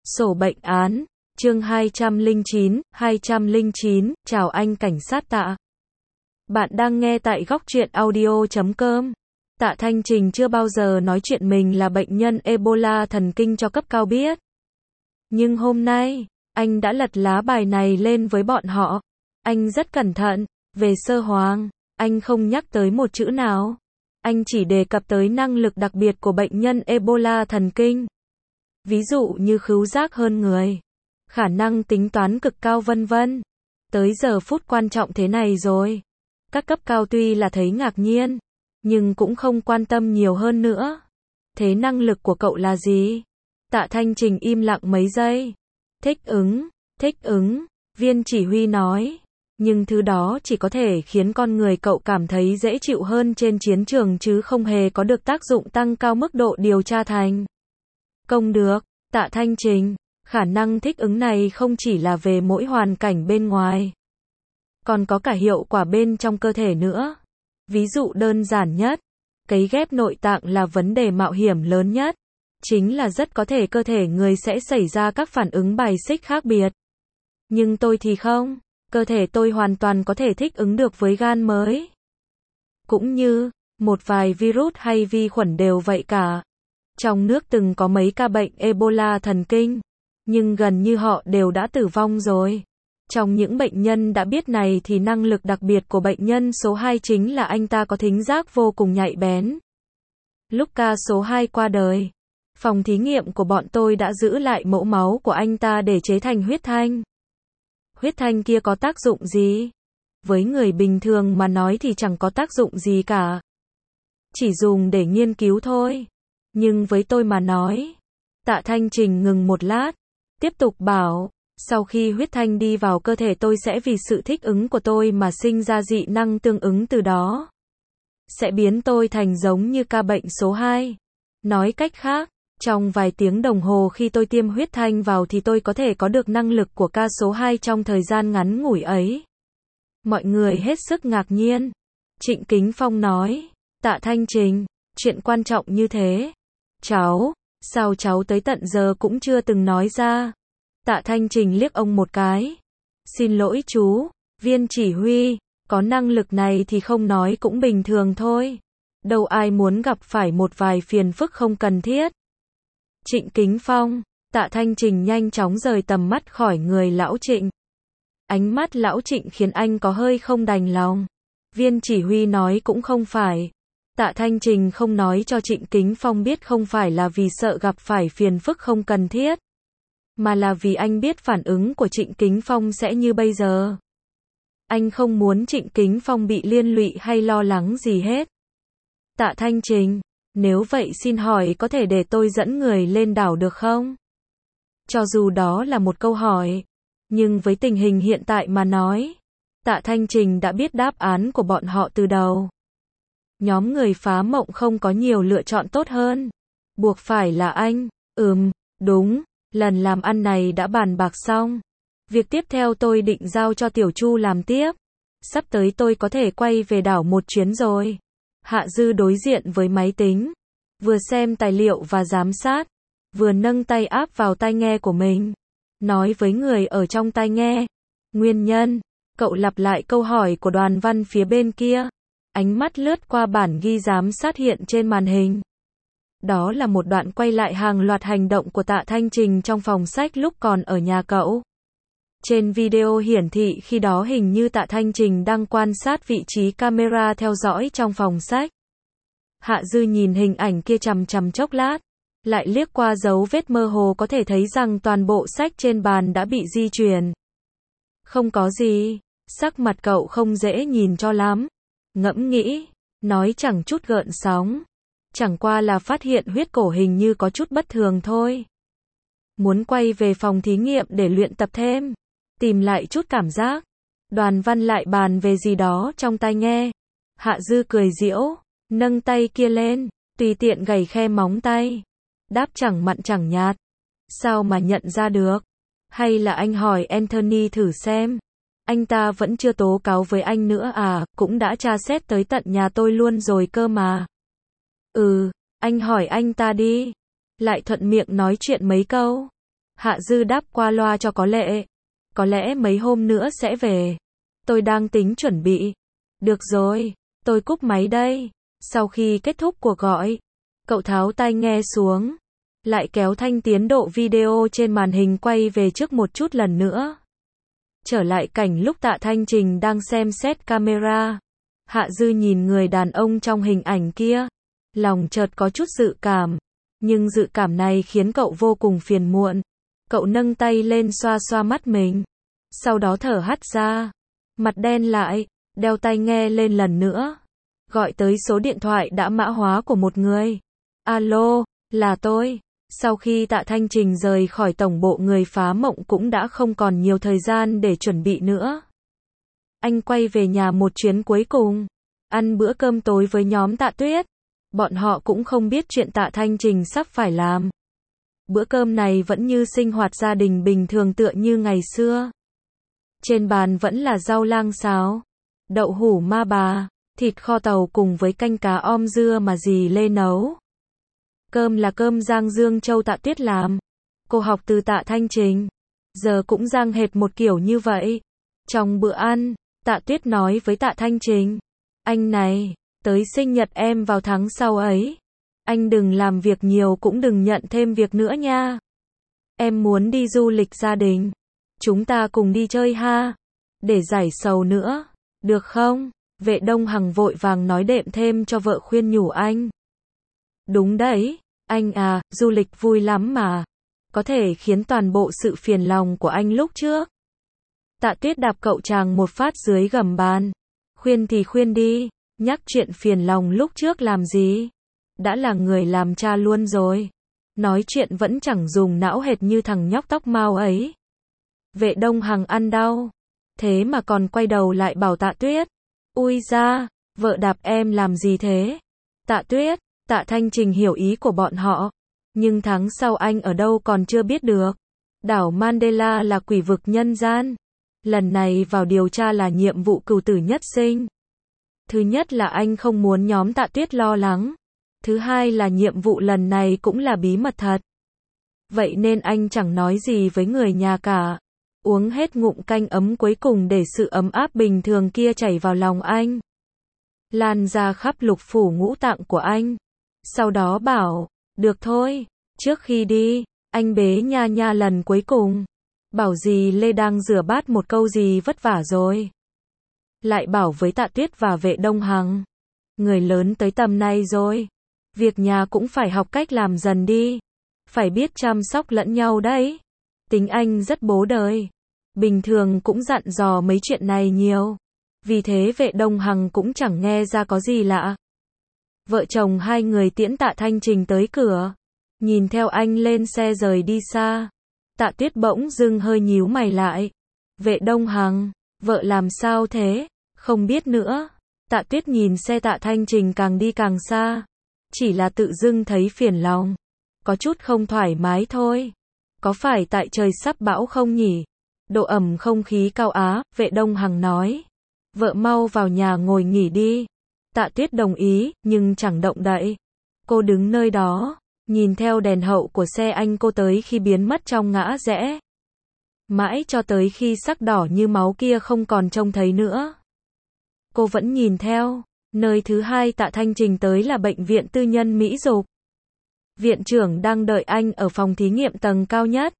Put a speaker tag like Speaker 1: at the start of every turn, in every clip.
Speaker 1: Sổ bệnh án, chương 209, chào anh cảnh sát Tạ. Bạn đang nghe tại góc truyện audio.com. Tạ Thanh Trình chưa bao giờ nói chuyện mình là bệnh nhân Ebola thần kinh cho cấp cao biết. Nhưng hôm nay, anh đã lật lá bài này lên với bọn họ. Anh rất cẩn thận, về Sơ Hoàng, anh không nhắc tới một chữ nào. Anh chỉ đề cập tới năng lực đặc biệt của bệnh nhân Ebola thần kinh. Ví dụ như khứu giác hơn người, khả năng tính toán cực cao vân vân. Tới giờ phút quan trọng thế này rồi. Các cấp cao tuy là thấy ngạc nhiên, nhưng cũng không quan tâm nhiều hơn nữa. Thế năng lực của cậu là gì? Tạ Thanh Trình im lặng mấy giây. Thích ứng, viên chỉ huy nói. Nhưng thứ đó chỉ có thể khiến con người cậu cảm thấy dễ chịu hơn trên chiến trường chứ không hề có được tác dụng tăng cao mức độ điều tra thành công được. Tạ Thanh Trình, khả năng thích ứng này không chỉ là về mỗi hoàn cảnh bên ngoài, còn có cả hiệu quả bên trong cơ thể nữa. Ví dụ đơn giản nhất, cấy ghép nội tạng là vấn đề mạo hiểm lớn nhất. Chính là rất có thể cơ thể người sẽ xảy ra các phản ứng bài xích khác biệt. Nhưng tôi thì không, cơ thể tôi hoàn toàn có thể thích ứng được với gan mới. Cũng như, một vài virus hay vi khuẩn đều vậy cả. Trong nước từng có mấy ca bệnh Ebola thần kinh, nhưng gần như họ đều đã tử vong rồi. Trong những bệnh nhân đã biết này thì năng lực đặc biệt của bệnh nhân số 2 chính là anh ta có thính giác vô cùng nhạy bén. Lúc ca số 2 qua đời, phòng thí nghiệm của bọn tôi đã giữ lại mẫu máu của anh ta để chế thành huyết thanh. Huyết thanh kia có tác dụng gì? Với người bình thường mà nói thì chẳng có tác dụng gì cả. Chỉ dùng để nghiên cứu thôi. Nhưng với tôi mà nói, Tạ Thanh Trình ngừng một lát, tiếp tục bảo, sau khi huyết thanh đi vào cơ thể tôi sẽ vì sự thích ứng của tôi mà sinh ra dị năng tương ứng từ đó. Sẽ biến tôi thành giống như ca bệnh số 2. Nói cách khác, trong vài tiếng đồng hồ khi tôi tiêm huyết thanh vào thì tôi có thể có được năng lực của ca số 2 trong thời gian ngắn ngủi ấy. Mọi người hết sức ngạc nhiên. Trịnh Kính Phong nói, Tạ Thanh Trình, chuyện quan trọng như thế. Sao cháu tới tận giờ cũng chưa từng nói ra? Tạ Thanh Trình liếc ông một cái. Xin lỗi chú, viên chỉ huy, có năng lực này thì không nói cũng bình thường thôi. Đâu ai muốn gặp phải một vài phiền phức không cần thiết. Trịnh Kính Phong, Tạ Thanh Trình nhanh chóng rời tầm mắt khỏi người lão Trịnh. Ánh mắt lão Trịnh khiến anh có hơi không đành lòng. Viên chỉ huy nói cũng không phải. Tạ Thanh Trình không nói cho Trịnh Kính Phong biết không phải là vì sợ gặp phải phiền phức không cần thiết, mà là vì anh biết phản ứng của Trịnh Kính Phong sẽ như bây giờ. Anh không muốn Trịnh Kính Phong bị liên lụy hay lo lắng gì hết. Tạ Thanh Trình, nếu vậy xin hỏi có thể để tôi dẫn người lên đảo được không? Cho dù đó là một câu hỏi, nhưng với tình hình hiện tại mà nói, Tạ Thanh Trình đã biết đáp án của bọn họ từ đầu. Nhóm người phá mộng không có nhiều lựa chọn tốt hơn. Buộc phải là anh. Đúng, lần làm ăn này đã bàn bạc xong. Việc tiếp theo tôi định giao cho Tiểu Chu làm tiếp. Sắp tới tôi có thể quay về đảo một chuyến rồi. Hạ Dư đối diện với máy tính, vừa xem tài liệu và giám sát, vừa nâng tay áp vào tai nghe của mình. Nói với người ở trong tai nghe. Nguyên nhân, cậu lặp lại câu hỏi của Đoàn Văn phía bên kia. Ánh mắt lướt qua bản ghi giám sát hiện trên màn hình. Đó là một đoạn quay lại hàng loạt hành động của Tạ Thanh Trình trong phòng sách lúc còn ở nhà cậu. Trên video hiển thị khi đó hình như Tạ Thanh Trình đang quan sát vị trí camera theo dõi trong phòng sách. Hạ Dư nhìn hình ảnh kia chằm chằm chốc lát, lại liếc qua dấu vết mơ hồ có thể thấy rằng toàn bộ sách trên bàn đã bị di chuyển. Không có gì, sắc mặt cậu không dễ nhìn cho lắm. Ngẫm nghĩ, nói chẳng chút gợn sóng. Chẳng qua là phát hiện huyết cổ hình như có chút bất thường thôi. Muốn quay về phòng thí nghiệm để luyện tập thêm, tìm lại chút cảm giác. Đoàn Văn lại bàn về gì đó trong tai nghe. Hạ Dư cười giễu, nâng tay kia lên, tùy tiện gảy khe móng tay. Đáp chẳng mặn chẳng nhạt. Sao mà nhận ra được? Hay là anh hỏi Anthony thử xem. Anh ta vẫn chưa tố cáo với anh nữa à, cũng đã tra xét tới tận nhà tôi luôn rồi cơ mà. Anh hỏi anh ta đi. Lại thuận miệng nói chuyện mấy câu. Hạ Dư đáp qua loa cho có lẽ mấy hôm nữa sẽ về. Tôi đang tính chuẩn bị. Được rồi, tôi cúp máy đây. Sau khi kết thúc cuộc gọi, cậu tháo tai nghe xuống, lại kéo thanh tiến độ video trên màn hình quay về trước một chút lần nữa. Trở lại cảnh lúc Tạ Thanh Trình đang xem xét camera. Hạ Dư nhìn người đàn ông trong hình ảnh kia, lòng chợt có chút dự cảm, nhưng dự cảm này khiến cậu vô cùng phiền muộn. Cậu nâng tay lên xoa xoa mắt mình, sau đó thở hắt ra, mặt đen lại, đeo tai nghe lên lần nữa. Gọi tới số điện thoại đã mã hóa của một người. Alo, là tôi. Sau khi Tạ Thanh Trình rời khỏi tổng bộ, người phá mộng cũng đã không còn nhiều thời gian để chuẩn bị nữa. Anh quay về nhà một chuyến cuối cùng, ăn bữa cơm tối với nhóm Tạ Tuyết. Bọn họ cũng không biết chuyện Tạ Thanh Trình sắp phải làm. Bữa cơm này vẫn như sinh hoạt gia đình bình thường tựa như ngày xưa. Trên bàn vẫn là rau lang xào, đậu hũ ma bà, thịt kho tàu cùng với canh cá om dưa mà dì Lê nấu. Cơm là cơm rang Dương Châu Tạ Tuyết làm. Cô học từ Tạ Thanh Trình, giờ cũng rang hệt một kiểu như vậy. Trong bữa ăn, Tạ Tuyết nói với Tạ Thanh Trình, anh này, tới sinh nhật em vào tháng sau ấy. Anh đừng làm việc nhiều cũng đừng nhận thêm việc nữa nha. Em muốn đi du lịch gia đình. Chúng ta cùng đi chơi ha. Để giải sầu nữa. Được không? Vệ Đông Hằng vội vàng nói đệm thêm cho vợ khuyên nhủ anh. Đúng đấy, anh à, du lịch vui lắm mà. Có thể khiến toàn bộ sự phiền lòng của anh lúc trước. Tạ Tuyết đạp cậu chàng một phát dưới gầm bàn. Khuyên thì khuyên đi, nhắc chuyện phiền lòng lúc trước làm gì? Đã là người làm cha luôn rồi. Nói chuyện vẫn chẳng dùng não hệt như thằng nhóc tóc mau ấy. Vệ Đông Hằng ăn đau. Thế mà còn quay đầu lại bảo Tạ Tuyết. Ui da, vợ đạp em làm gì thế? Tạ Tuyết, Tạ Thanh Trình hiểu ý của bọn họ. Nhưng tháng sau anh ở đâu còn chưa biết được. Đảo Mandela là quỷ vực nhân gian. Lần này vào điều tra là nhiệm vụ cửu tử nhất sinh. Thứ nhất là anh không muốn nhóm Tạ Tuyết lo lắng. Thứ hai là nhiệm vụ lần này cũng là bí mật thật. Vậy nên anh chẳng nói gì với người nhà cả. Uống hết ngụm canh ấm cuối cùng để sự ấm áp bình thường kia chảy vào lòng anh. Lan ra khắp lục phủ ngũ tạng của anh. Sau đó bảo, được thôi, trước khi đi, anh bế Nha Nha lần cuối cùng. Bảo dì Lê đang rửa bát một câu gì vất vả rồi. Lại bảo với Tạ Tuyết và Vệ Đông Hằng. Người lớn tới tầm này rồi. Việc nhà cũng phải học cách làm dần đi. Phải biết chăm sóc lẫn nhau đấy. Tính anh rất bố đời. Bình thường cũng dặn dò mấy chuyện này nhiều. Vì thế Vệ Đông Hằng cũng chẳng nghe ra có gì lạ. Vợ chồng hai người tiễn Tạ Thanh Trình tới cửa. Nhìn theo anh lên xe rời đi xa. Tạ Tuyết bỗng dưng hơi nhíu mày lại. Vệ Đông Hằng, vợ làm sao thế? Không biết nữa. Tạ Tuyết nhìn xe Tạ Thanh Trình càng đi càng xa. Chỉ là tự dưng thấy phiền lòng. Có chút không thoải mái thôi. Có phải tại trời sắp bão không nhỉ? Độ ẩm không khí cao á, Vệ Đông Hằng nói. Vợ mau vào nhà ngồi nghỉ đi. Tạ Tuyết đồng ý, nhưng chẳng động đậy. Cô đứng nơi đó, nhìn theo đèn hậu của xe anh cô tới khi biến mất trong ngã rẽ. Mãi cho tới khi sắc đỏ như máu kia không còn trông thấy nữa. Cô vẫn nhìn theo. Nơi thứ hai Tạ Thanh Trình tới là bệnh viện tư nhân Mỹ Dục. Viện trưởng đang đợi anh ở phòng thí nghiệm tầng cao nhất.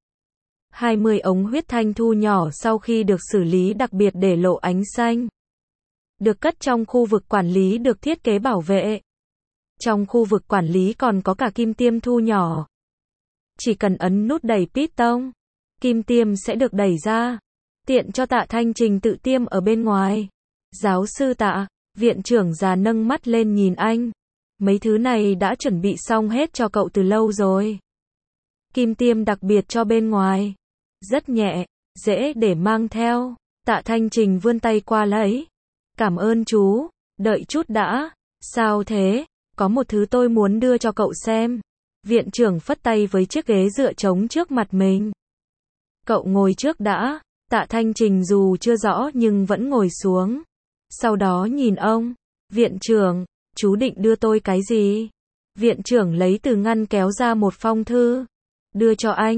Speaker 1: 20 ống huyết thanh thu nhỏ sau khi được xử lý đặc biệt để lộ ánh xanh. Được cất trong khu vực quản lý được thiết kế bảo vệ. Trong khu vực quản lý còn có cả kim tiêm thu nhỏ. Chỉ cần ấn nút đẩy piston, kim tiêm sẽ được đẩy ra. Tiện cho Tạ Thanh Trình tự tiêm ở bên ngoài. Giáo sư Tạ, viện trưởng già nâng mắt lên nhìn anh. Mấy thứ này đã chuẩn bị xong hết cho cậu từ lâu rồi. Kim tiêm đặc biệt cho bên ngoài. Rất nhẹ, dễ để mang theo. Tạ Thanh Trình vươn tay qua lấy. Cảm ơn chú, đợi chút đã. Sao thế? Có một thứ tôi muốn đưa cho cậu xem. Viện trưởng phất tay với chiếc ghế dựa trống trước mặt mình. Cậu ngồi trước đã. Tạ Thanh Trình dù chưa rõ nhưng vẫn ngồi xuống. Sau đó nhìn ông. Viện trưởng, chú định đưa tôi cái gì? Viện trưởng lấy từ ngăn kéo ra một phong thư. Đưa cho anh.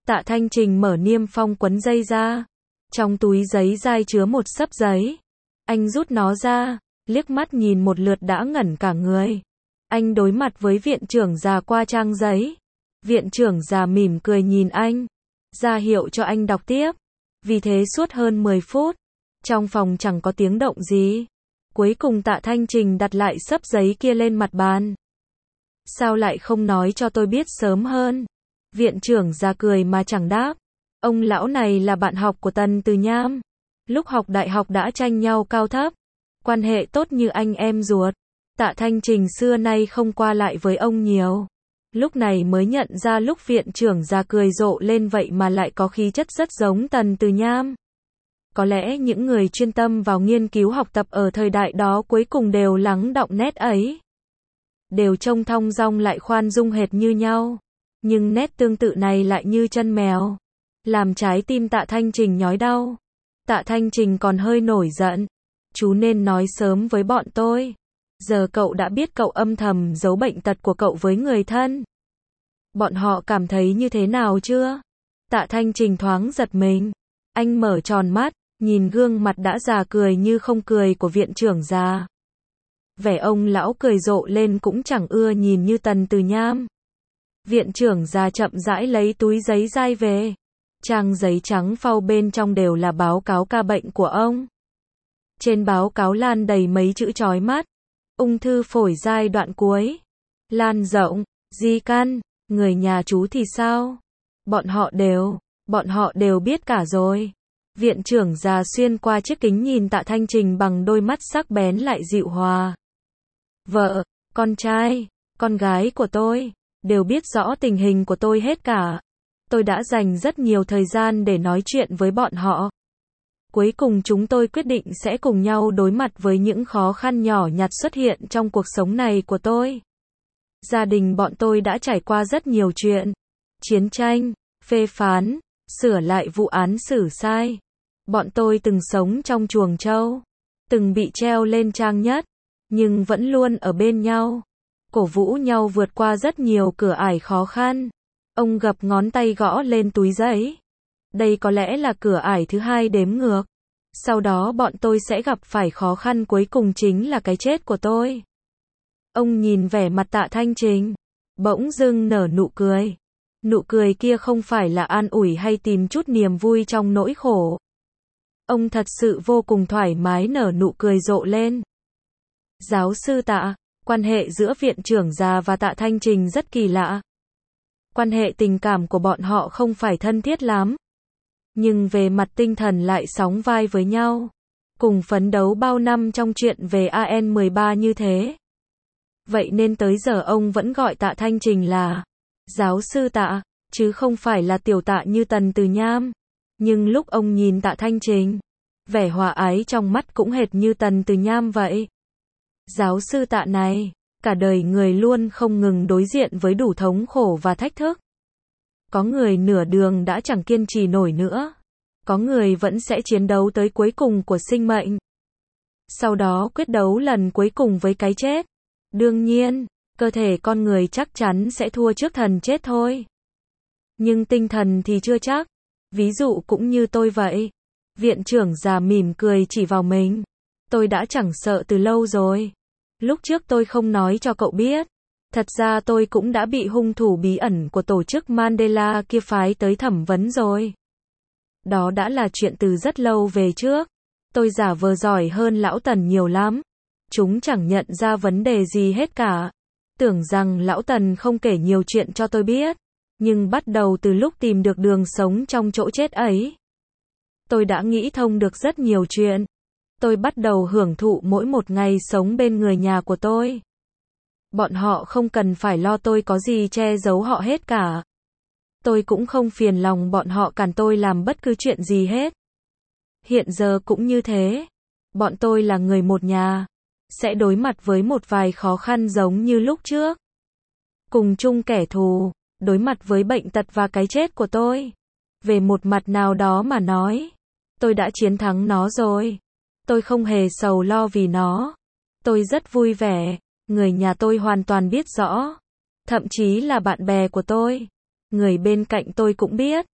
Speaker 1: Tạ Thanh Trình mở niêm phong quấn dây ra. Trong túi giấy dai chứa một xấp giấy. Anh rút nó ra, liếc mắt nhìn một lượt đã ngẩn cả người. Anh đối mặt với viện trưởng già qua trang giấy. Viện trưởng già mỉm cười nhìn anh, ra hiệu cho anh đọc tiếp. Vì thế suốt hơn 10 phút, trong phòng chẳng có tiếng động gì. Cuối cùng Tạ Thanh Trình đặt lại xấp giấy kia lên mặt bàn. Sao lại không nói cho tôi biết sớm hơn? Viện trưởng già cười mà chẳng đáp. Ông lão này là bạn học của Tần Từ Nham. Lúc học đại học đã tranh nhau cao thấp. Quan hệ tốt như anh em ruột. Tạ Thanh Trình xưa nay không qua lại với ông nhiều. Lúc này mới nhận ra lúc viện trưởng già cười rộ lên vậy mà lại có khí chất rất giống Tần Từ Nham. Có lẽ những người chuyên tâm vào nghiên cứu học tập ở thời đại đó cuối cùng đều lắng đọng nét ấy. Đều trông thong dong lại khoan dung hệt như nhau. Nhưng nét tương tự này lại như chân mèo. Làm trái tim Tạ Thanh Trình nhói đau. Tạ Thanh Trình còn hơi nổi giận. Chú nên nói sớm với bọn tôi. Giờ cậu đã biết cậu âm thầm giấu bệnh tật của cậu với người thân. Bọn họ cảm thấy như thế nào chưa? Tạ Thanh Trình thoáng giật mình. Anh mở tròn mắt, nhìn gương mặt đã già cười như không cười của viện trưởng già. Vẻ ông lão cười rộ lên cũng chẳng ưa nhìn như Tần Từ Nham. Viện trưởng già chậm rãi lấy túi giấy dai về. Trang giấy trắng phau bên trong đều là báo cáo ca bệnh của ông. Trên báo cáo lan đầy mấy chữ chói mắt. Ung thư phổi giai đoạn cuối. Lan rộng, di căn, người nhà chú thì sao? Bọn họ đều biết cả rồi. Viện trưởng già xuyên qua chiếc kính nhìn Tạ Thanh Trình bằng đôi mắt sắc bén lại dịu hòa. Vợ, con trai, con gái của tôi, đều biết rõ tình hình của tôi hết cả. Tôi đã dành rất nhiều thời gian để nói chuyện với bọn họ. Cuối cùng chúng tôi quyết định sẽ cùng nhau đối mặt với những khó khăn nhỏ nhặt xuất hiện trong cuộc sống này của tôi. Gia đình bọn tôi đã trải qua rất nhiều chuyện. Chiến tranh, phê phán, sửa lại vụ án xử sai. Bọn tôi từng sống trong chuồng trâu, từng bị treo lên trang nhất, nhưng vẫn luôn ở bên nhau, cổ vũ nhau vượt qua rất nhiều cửa ải khó khăn. Ông gập ngón tay gõ lên túi giấy. Đây có lẽ là cửa ải thứ 2 đếm ngược. Sau đó bọn tôi sẽ gặp phải khó khăn cuối cùng chính là cái chết của tôi. Ông nhìn vẻ mặt Tạ Thanh Trình, bỗng dưng nở nụ cười. Nụ cười kia không phải là an ủi hay tìm chút niềm vui trong nỗi khổ. Ông thật sự vô cùng thoải mái nở nụ cười rộ lên. Giáo sư Tạ, quan hệ giữa viện trưởng già và Tạ Thanh Trình rất kỳ lạ. Quan hệ tình cảm của bọn họ không phải thân thiết lắm. Nhưng về mặt tinh thần lại sóng vai với nhau. Cùng phấn đấu bao năm trong chuyện về AN13 như thế. Vậy nên tới giờ ông vẫn gọi Tạ Thanh Trình là giáo sư Tạ, chứ không phải là tiểu Tạ như Tần Từ Nham. Nhưng lúc ông nhìn Tạ Thanh Trình, vẻ hòa ái trong mắt cũng hệt như Tần Từ Nham vậy. Giáo sư Tạ này, cả đời người luôn không ngừng đối diện với đủ thống khổ và thách thức. Có người nửa đường đã chẳng kiên trì nổi nữa. Có người vẫn sẽ chiến đấu tới cuối cùng của sinh mệnh. Sau đó quyết đấu lần cuối cùng với cái chết. Đương nhiên, cơ thể con người chắc chắn sẽ thua trước thần chết thôi. Nhưng tinh thần thì chưa chắc. Ví dụ cũng như tôi vậy. Viện trưởng già mỉm cười chỉ vào mình. Tôi đã chẳng sợ từ lâu rồi. Lúc trước tôi không nói cho cậu biết. Thật ra tôi cũng đã bị hung thủ bí ẩn của tổ chức Mandela kia phái tới thẩm vấn rồi. Đó đã là chuyện từ rất lâu về trước. Tôi giả vờ giỏi hơn lão Tần nhiều lắm. Chúng chẳng nhận ra vấn đề gì hết cả. Tưởng rằng lão Tần không kể nhiều chuyện cho tôi biết. Nhưng bắt đầu từ lúc tìm được đường sống trong chỗ chết ấy, tôi đã nghĩ thông được rất nhiều chuyện. Tôi bắt đầu hưởng thụ mỗi một ngày sống bên người nhà của tôi. Bọn họ không cần phải lo tôi có gì che giấu họ hết cả. Tôi cũng không phiền lòng bọn họ cản tôi làm bất cứ chuyện gì hết. Hiện giờ cũng như thế. Bọn tôi là người một nhà. Sẽ đối mặt với một vài khó khăn giống như lúc trước. Cùng chung kẻ thù. Đối mặt với bệnh tật và cái chết của tôi. Về một mặt nào đó mà nói, tôi đã chiến thắng nó rồi. Tôi không hề sầu lo vì nó. Tôi rất vui vẻ. Người nhà tôi hoàn toàn biết rõ. Thậm chí là bạn bè của tôi. Người bên cạnh tôi cũng biết.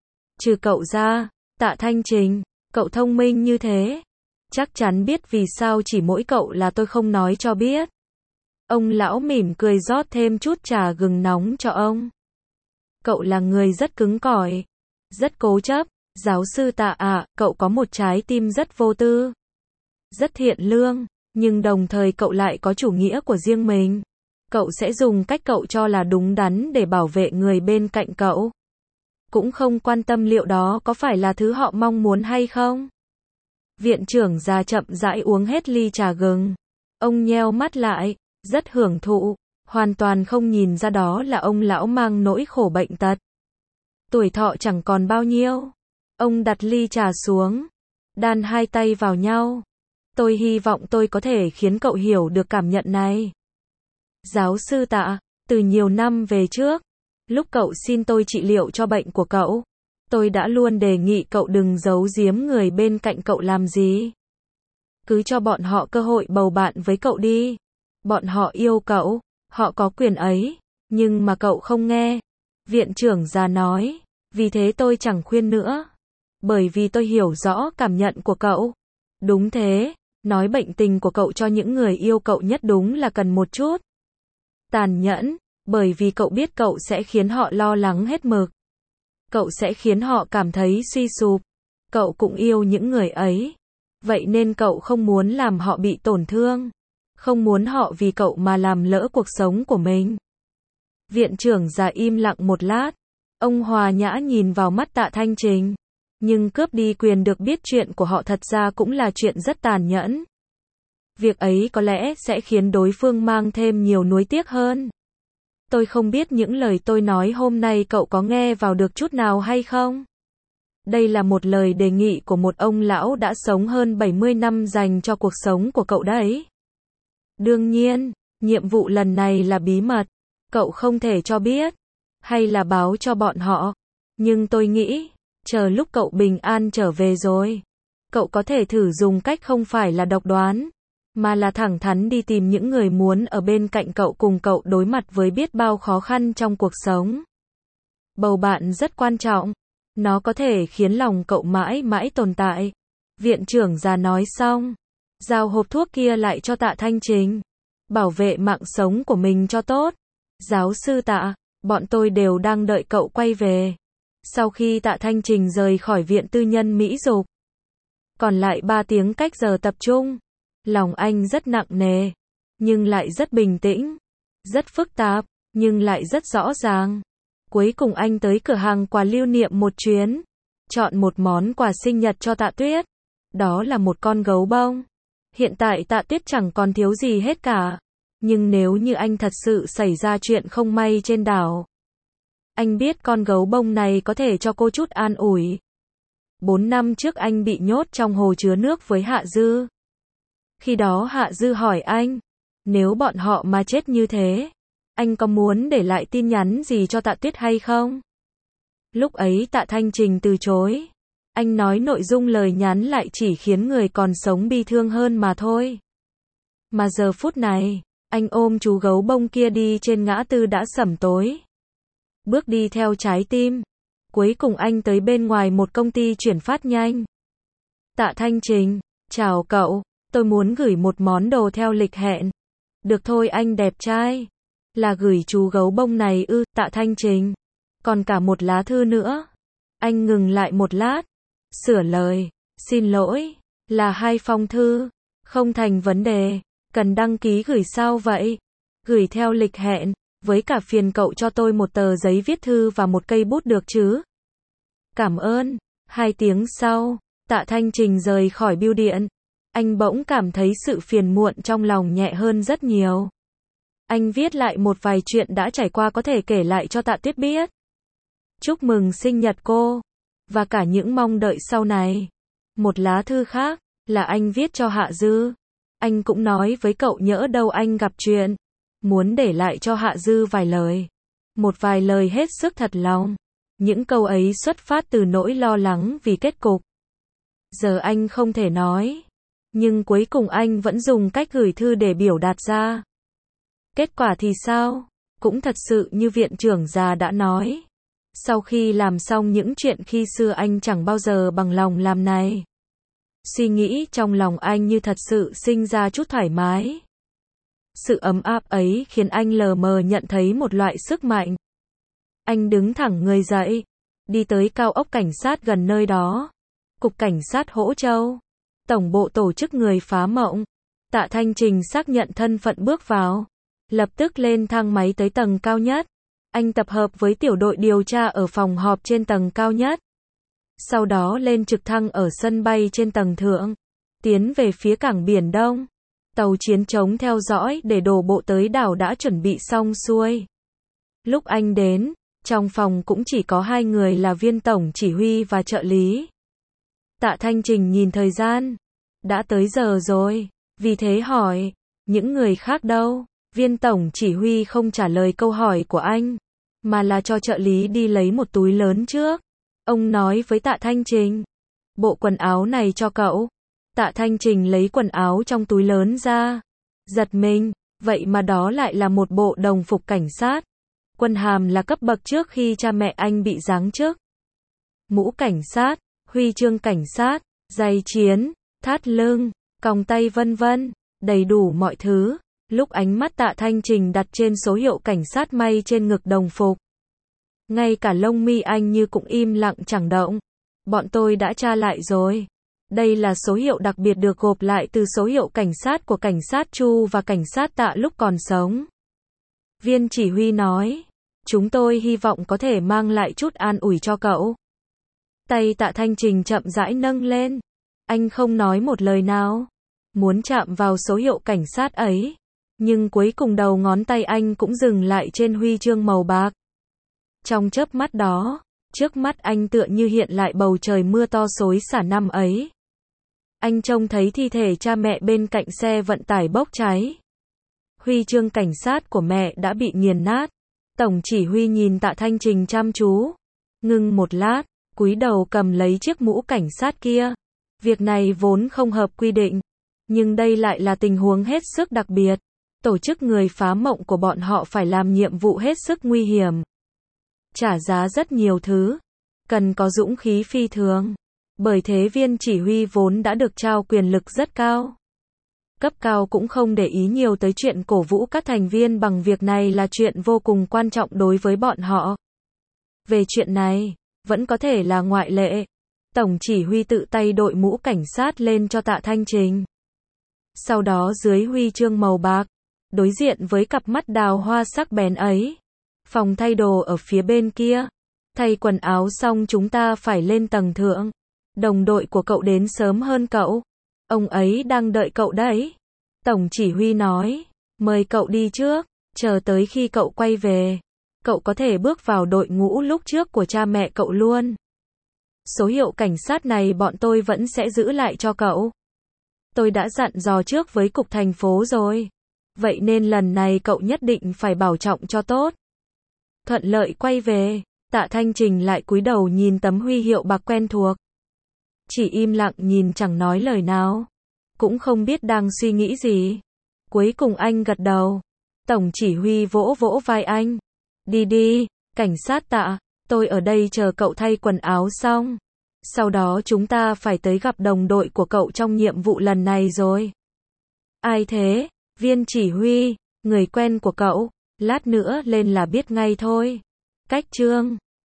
Speaker 1: Trừ cậu ra, Tạ Thanh Trình, cậu thông minh như thế. Chắc chắn biết vì sao chỉ mỗi cậu là tôi không nói cho biết. Ông lão mỉm cười rót thêm chút trà gừng nóng cho ông. Cậu là người rất cứng cỏi, rất cố chấp. Giáo sư Tạ ạ, cậu có một trái tim rất vô tư, rất thiện lương, nhưng đồng thời cậu lại có chủ nghĩa của riêng mình. Cậu sẽ dùng cách cậu cho là đúng đắn để bảo vệ người bên cạnh cậu. Cũng không quan tâm liệu đó có phải là thứ họ mong muốn hay không. Viện trưởng già chậm rãi uống hết ly trà gừng. Ông nheo mắt lại, rất hưởng thụ, hoàn toàn không nhìn ra đó là ông lão mang nỗi khổ bệnh tật. Tuổi thọ chẳng còn bao nhiêu. Ông đặt ly trà xuống, đan hai tay vào nhau. Tôi hy vọng tôi có thể khiến cậu hiểu được cảm nhận này. Giáo sư Tạ, từ nhiều năm về trước, lúc cậu xin tôi trị liệu cho bệnh của cậu, tôi đã luôn đề nghị cậu đừng giấu giếm người bên cạnh cậu làm gì. Cứ cho bọn họ cơ hội bầu bạn với cậu đi. Bọn họ yêu cậu, họ có quyền ấy, nhưng mà cậu không nghe. Viện trưởng già nói, vì thế tôi chẳng khuyên nữa. Bởi vì tôi hiểu rõ cảm nhận của cậu. Đúng thế, nói bệnh tình của cậu cho những người yêu cậu nhất đúng là cần một chút tàn nhẫn, bởi vì cậu biết cậu sẽ khiến họ lo lắng hết mực. Cậu sẽ khiến họ cảm thấy suy sụp. Cậu cũng yêu những người ấy. Vậy nên cậu không muốn làm họ bị tổn thương. Không muốn họ vì cậu mà làm lỡ cuộc sống của mình. Viện trưởng già im lặng một lát. Ông hòa nhã nhìn vào mắt Tạ Thanh Trình. Nhưng cướp đi quyền được biết chuyện của họ thật ra cũng là chuyện rất tàn nhẫn. Việc ấy có lẽ sẽ khiến đối phương mang thêm nhiều nuối tiếc hơn. Tôi không biết những lời tôi nói hôm nay cậu có nghe vào được chút nào hay không? Đây là một lời đề nghị của một ông lão đã sống hơn 70 năm dành cho cuộc sống của cậu đấy. Đương nhiên, nhiệm vụ lần này là bí mật. Cậu không thể cho biết. Hay là báo cho bọn họ. Nhưng tôi nghĩ, chờ lúc cậu bình an trở về rồi, cậu có thể thử dùng cách không phải là độc đoán, mà là thẳng thắn đi tìm những người muốn ở bên cạnh cậu cùng cậu đối mặt với biết bao khó khăn trong cuộc sống. Bầu bạn rất quan trọng. Nó có thể khiến lòng cậu mãi mãi tồn tại. Viện trưởng già nói xong, giao hộp thuốc kia lại cho Tạ Thanh Trình. Bảo vệ mạng sống của mình cho tốt. Giáo sư Tạ, bọn tôi đều đang đợi cậu quay về. Sau khi Tạ Thanh Trình rời khỏi viện tư nhân Mỹ Dục, còn lại 3 tiếng cách giờ tập trung. Lòng anh rất nặng nề, nhưng lại rất bình tĩnh. Rất phức tạp, nhưng lại rất rõ ràng. Cuối cùng anh tới cửa hàng quà lưu niệm một chuyến. Chọn một món quà sinh nhật cho Tạ Tuyết. Đó là một con gấu bông. Hiện tại Tạ Tuyết chẳng còn thiếu gì hết cả. Nhưng nếu như anh thật sự xảy ra chuyện không may trên đảo, anh biết con gấu bông này có thể cho cô chút an ủi. 4 năm trước anh bị nhốt trong hồ chứa nước với Hạ Dư. Khi đó Hạ Dư hỏi anh, nếu bọn họ mà chết như thế, anh có muốn để lại tin nhắn gì cho Tạ Tuyết hay không? Lúc ấy Tạ Thanh Trình từ chối. Anh nói nội dung lời nhắn lại chỉ khiến người còn sống bi thương hơn mà thôi. Mà giờ phút này, anh ôm chú gấu bông kia đi trên ngã tư đã sẩm tối. Bước đi theo trái tim. Cuối cùng anh tới bên ngoài một công ty chuyển phát nhanh. Tạ Thanh Trình, chào cậu, tôi muốn gửi một món đồ theo lịch hẹn. Được thôi anh đẹp trai. Là gửi chú gấu bông này ư? Tạ Thanh Trình. Còn cả một lá thư nữa. Anh ngừng lại một lát. Sửa lời. Xin lỗi. Là 2 phong thư. Không thành vấn đề. Cần đăng ký gửi sao vậy? Gửi theo lịch hẹn. Với cả phiền cậu cho tôi một tờ giấy viết thư và một cây bút được chứ? Cảm ơn. 2 tiếng sau, Tạ Thanh Trình rời khỏi bưu điện. Anh bỗng cảm thấy sự phiền muộn trong lòng nhẹ hơn rất nhiều. Anh viết lại một vài chuyện đã trải qua có thể kể lại cho Tạ Tuyết biết. Chúc mừng sinh nhật cô. Và cả những mong đợi sau này. Một lá thư khác, là anh viết cho Hạ Dư. Anh cũng nói với cậu nhỡ đâu anh gặp chuyện. Muốn để lại cho Hạ Dư vài lời. Một vài lời hết sức thật lòng. Những câu ấy xuất phát từ nỗi lo lắng vì kết cục. Giờ anh không thể nói. Nhưng cuối cùng anh vẫn dùng cách gửi thư để biểu đạt ra. Kết quả thì sao? Cũng thật sự như viện trưởng già đã nói. Sau khi làm xong những chuyện khi xưa anh chẳng bao giờ bằng lòng làm này. Suy nghĩ trong lòng anh như thật sự sinh ra chút thoải mái. Sự ấm áp ấy khiến anh lờ mờ nhận thấy một loại sức mạnh. Anh đứng thẳng người dậy, đi tới cao ốc cảnh sát gần nơi đó. Cục Cảnh sát Hỗ Châu, Tổng bộ tổ chức người phá mộng. Tạ Thanh Trình xác nhận thân phận bước vào, lập tức lên thang máy tới tầng cao nhất. Anh tập hợp với tiểu đội điều tra ở phòng họp trên tầng cao nhất. Sau đó lên trực thăng ở sân bay trên tầng thượng, tiến về phía cảng Biển Đông. Tàu chiến chống theo dõi để đổ bộ tới đảo đã chuẩn bị xong xuôi. Lúc anh đến, trong phòng cũng chỉ có 2 người là viên tổng chỉ huy và trợ lý. Tạ Thanh Trình nhìn thời gian, đã tới giờ rồi, vì thế hỏi, những người khác đâu? Viên tổng chỉ huy không trả lời câu hỏi của anh, mà là cho trợ lý đi lấy một túi lớn trước. Ông nói với Tạ Thanh Trình, bộ quần áo này cho cậu. Tạ Thanh Trình lấy quần áo trong túi lớn ra, giật mình, vậy mà đó lại là một bộ đồng phục cảnh sát. Quân hàm là cấp bậc trước khi cha mẹ anh bị giáng chức. Mũ cảnh sát, huy chương cảnh sát, giày chiến, thắt lưng, còng tay vân vân, đầy đủ mọi thứ. Lúc ánh mắt Tạ Thanh Trình đặt trên số hiệu cảnh sát may trên ngực đồng phục, ngay cả lông mi anh như cũng im lặng chẳng động. Bọn tôi đã tra lại rồi. Đây là số hiệu đặc biệt được gộp lại từ số hiệu cảnh sát của cảnh sát Chu và cảnh sát Tạ lúc còn sống. Viên chỉ huy nói, chúng tôi hy vọng có thể mang lại chút an ủi cho cậu. Tay Tạ Thanh Trình chậm rãi nâng lên. Anh không nói một lời nào, muốn chạm vào số hiệu cảnh sát ấy. Nhưng cuối cùng đầu ngón tay anh cũng dừng lại trên huy chương màu bạc. Trong chớp mắt đó, trước mắt anh tựa như hiện lại bầu trời mưa to xối xả năm ấy. Anh trông thấy thi thể cha mẹ bên cạnh xe vận tải bốc cháy. Huy chương cảnh sát của mẹ đã bị nghiền nát. Tổng chỉ huy nhìn Tạ Thanh Trình chăm chú, ngưng một lát, cúi đầu cầm lấy chiếc mũ cảnh sát kia. Việc này vốn không hợp quy định, nhưng đây lại là tình huống hết sức đặc biệt. Tổ chức người phá mộng của bọn họ phải làm nhiệm vụ hết sức nguy hiểm, trả giá rất nhiều thứ, cần có dũng khí phi thường. Bởi thế viên chỉ huy vốn đã được trao quyền lực rất cao. Cấp cao cũng không để ý nhiều tới chuyện cổ vũ các thành viên bằng việc này là chuyện vô cùng quan trọng đối với bọn họ. Về chuyện này, vẫn có thể là ngoại lệ. Tổng chỉ huy tự tay đội mũ cảnh sát lên cho Tạ Thanh Trình. Sau đó dưới huy chương màu bạc, đối diện với cặp mắt đào hoa sắc bén ấy. Phòng thay đồ ở phía bên kia. Thay quần áo xong chúng ta phải lên tầng thượng. Đồng đội của cậu đến sớm hơn cậu. Ông ấy đang đợi cậu đấy. Tổng chỉ huy nói, mời cậu đi trước, chờ tới khi cậu quay về. Cậu có thể bước vào đội ngũ lúc trước của cha mẹ cậu luôn. Số hiệu cảnh sát này bọn tôi vẫn sẽ giữ lại cho cậu. Tôi đã dặn dò trước với cục thành phố rồi. Vậy nên lần này cậu nhất định phải bảo trọng cho tốt. Thuận lợi quay về, Tạ Thanh Trình lại cúi đầu nhìn tấm huy hiệu bạc quen thuộc. Chỉ im lặng nhìn chẳng nói lời nào. Cũng không biết đang suy nghĩ gì. Cuối cùng anh gật đầu. Tổng chỉ huy vỗ vỗ vai anh. Đi đi, cảnh sát Tạ, tôi ở đây chờ cậu thay quần áo xong. Sau đó chúng ta phải tới gặp đồng đội của cậu trong nhiệm vụ lần này rồi. Ai thế? Viên chỉ huy, người quen của cậu, lát nữa lên là biết ngay thôi. Cách Trương